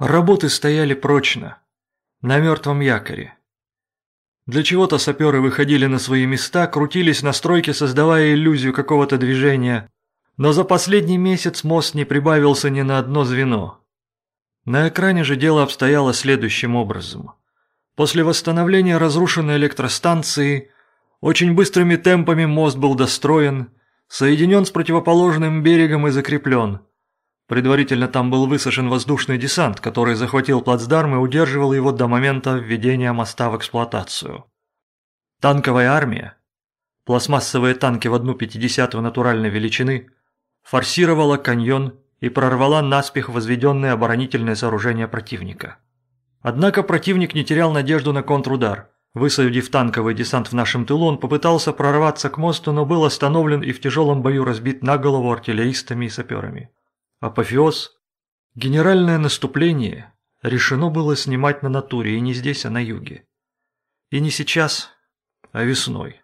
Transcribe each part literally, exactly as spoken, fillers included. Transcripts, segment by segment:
Работы стояли прочно, на мертвом якоре. Для чего-то саперы выходили на свои места, крутились на стройке, создавая иллюзию какого-то движения, но за последний месяц мост не прибавился ни на одно звено. На экране же дело обстояло следующим образом. После восстановления разрушенной электростанции очень быстрыми темпами мост был достроен, соединен с противоположным берегом и закреплен. Предварительно там был высажен воздушный десант, который захватил плацдарм и удерживал его до момента введения моста в эксплуатацию. Танковая армия, пластмассовые танки в одну пятидесятую натуральной величины, форсировала каньон и прорвала наспех возведенные оборонительные сооружения противника. Однако противник не терял надежду на контрудар. Высадив танковый десант в нашем тылу, он попытался прорваться к мосту, но был остановлен и в тяжелом бою разбит на голову артиллеристами и саперами. Апофеоз. Генеральное наступление решено было снимать на натуре, и не здесь, а на юге. И не сейчас, а весной.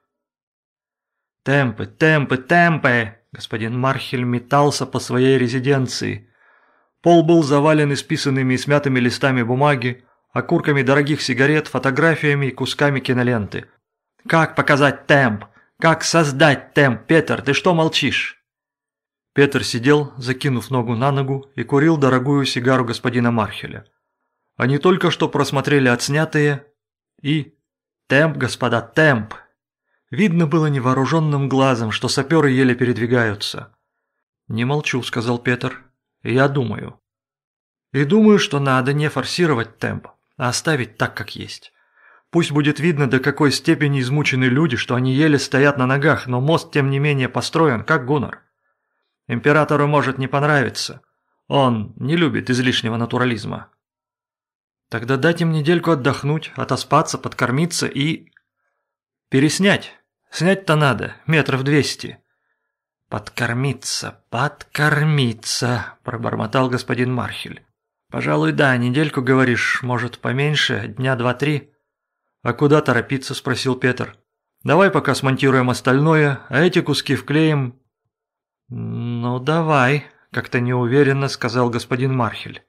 «Темпы, темпы, темпы!» Господин Мархель метался по своей резиденции. Пол был завален исписанными и смятыми листами бумаги, окурками дорогих сигарет, фотографиями и кусками киноленты. «Как показать темп? Как создать темп, Петер? Ты что молчишь?» Петер сидел, закинув ногу на ногу, и курил дорогую сигару господина Мархеля. Они только что просмотрели отснятые и... Темп, господа, темп! Видно было невооруженным глазом, что саперы еле передвигаются. «Не молчу», — сказал Петер. «Я думаю. И думаю, что надо не форсировать темп, а оставить так, как есть. Пусть будет видно, до какой степени измучены люди, что они еле стоят на ногах, но мост, тем не менее, построен, как Гуннар. Императору может не понравиться. Он не любит излишнего натурализма. Тогда дать им недельку отдохнуть, отоспаться, подкормиться и... переснять. Снять-то надо, метров двести». «Подкормиться, подкормиться», – пробормотал господин Мархель. «Пожалуй, да, недельку, говоришь, может, поменьше, дня два-три». «А куда торопиться?» – спросил Петер. «Давай пока смонтируем остальное, а эти куски вклеим». «Ну, давай», – как-то неуверенно сказал господин Мархель.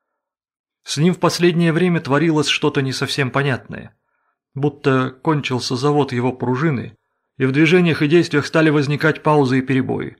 С ним в последнее время творилось что-то не совсем понятное. Будто кончился завод его пружины, и в движениях и действиях стали возникать паузы и перебои.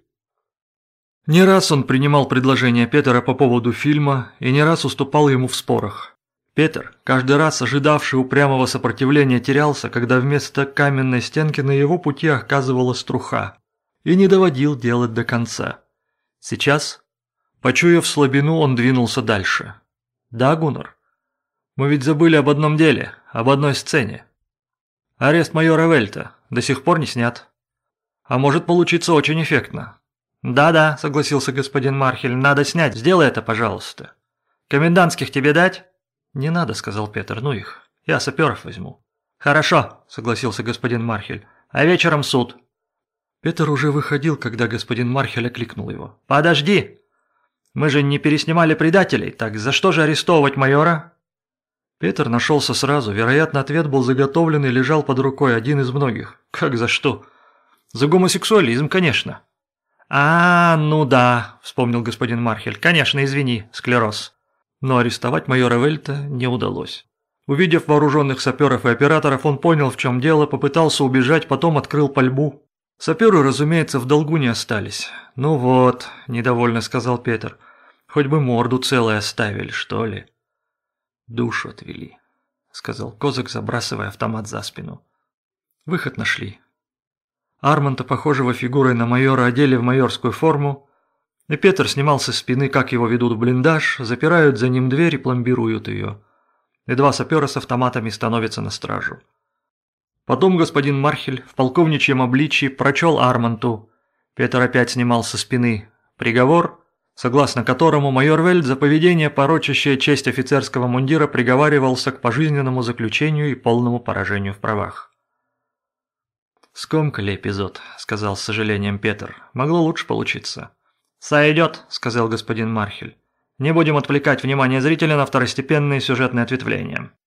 Не раз он принимал предложения Петера по поводу фильма и не раз уступал ему в спорах. Петер, каждый раз ожидавший упрямого сопротивления, терялся, когда вместо каменной стенки на его пути оказывалась труха, и не доводил дело до конца. Сейчас, почуяв слабину, он двинулся дальше. «Да, Гуннар? Мы ведь забыли об одном деле, об одной сцене. Арест майора Вельта до сих пор не снят. А может получиться очень эффектно». «Да-да», — согласился господин Мархель, — «надо снять, сделай это, пожалуйста». «Комендантских тебе дать?» «Не надо», — сказал Петер, — «ну их, я саперов возьму». «Хорошо», — согласился господин Мархель, — «а вечером суд». Петер уже выходил, когда господин Мархель окликнул его. «Подожди! Мы же не переснимали предателей, так за что же арестовывать майора?» Петер нашелся сразу, вероятно, ответ был заготовлен и лежал под рукой, один из многих. «Как за что?» «За гомосексуализм, конечно». «А, ну да», – вспомнил господин Мархель. «Конечно, извини, склероз». Но арестовать майора Вельта не удалось. Увидев вооруженных саперов и операторов, он понял, в чем дело, попытался убежать, потом открыл пальбу. Саперы, разумеется, в долгу не остались. «Ну вот», – недовольно сказал Петер, – «хоть бы морду целой оставили, что ли». «Душу отвели», – сказал Козак, забрасывая автомат за спину. Выход нашли. Армонта, похожего фигурой на майора, одели в майорскую форму, и Петр снимал со спины, как его ведут в блиндаж, запирают за ним дверь и пломбируют ее. И два сапера с автоматами становятся на стражу. Потом господин Мархель в полковничьем обличии прочел Армонту. Петр опять снимал со спины приговор, согласно которому майор Вельт за поведение, порочащее честь офицерского мундира, приговаривался к пожизненному заключению и полному поражению в правах. «Скомкали эпизод», – сказал с сожалением Петр. «Могло лучше получиться». «Сойдет», – сказал господин Мархель. «Не будем отвлекать внимание зрителя на второстепенные сюжетные ответвления.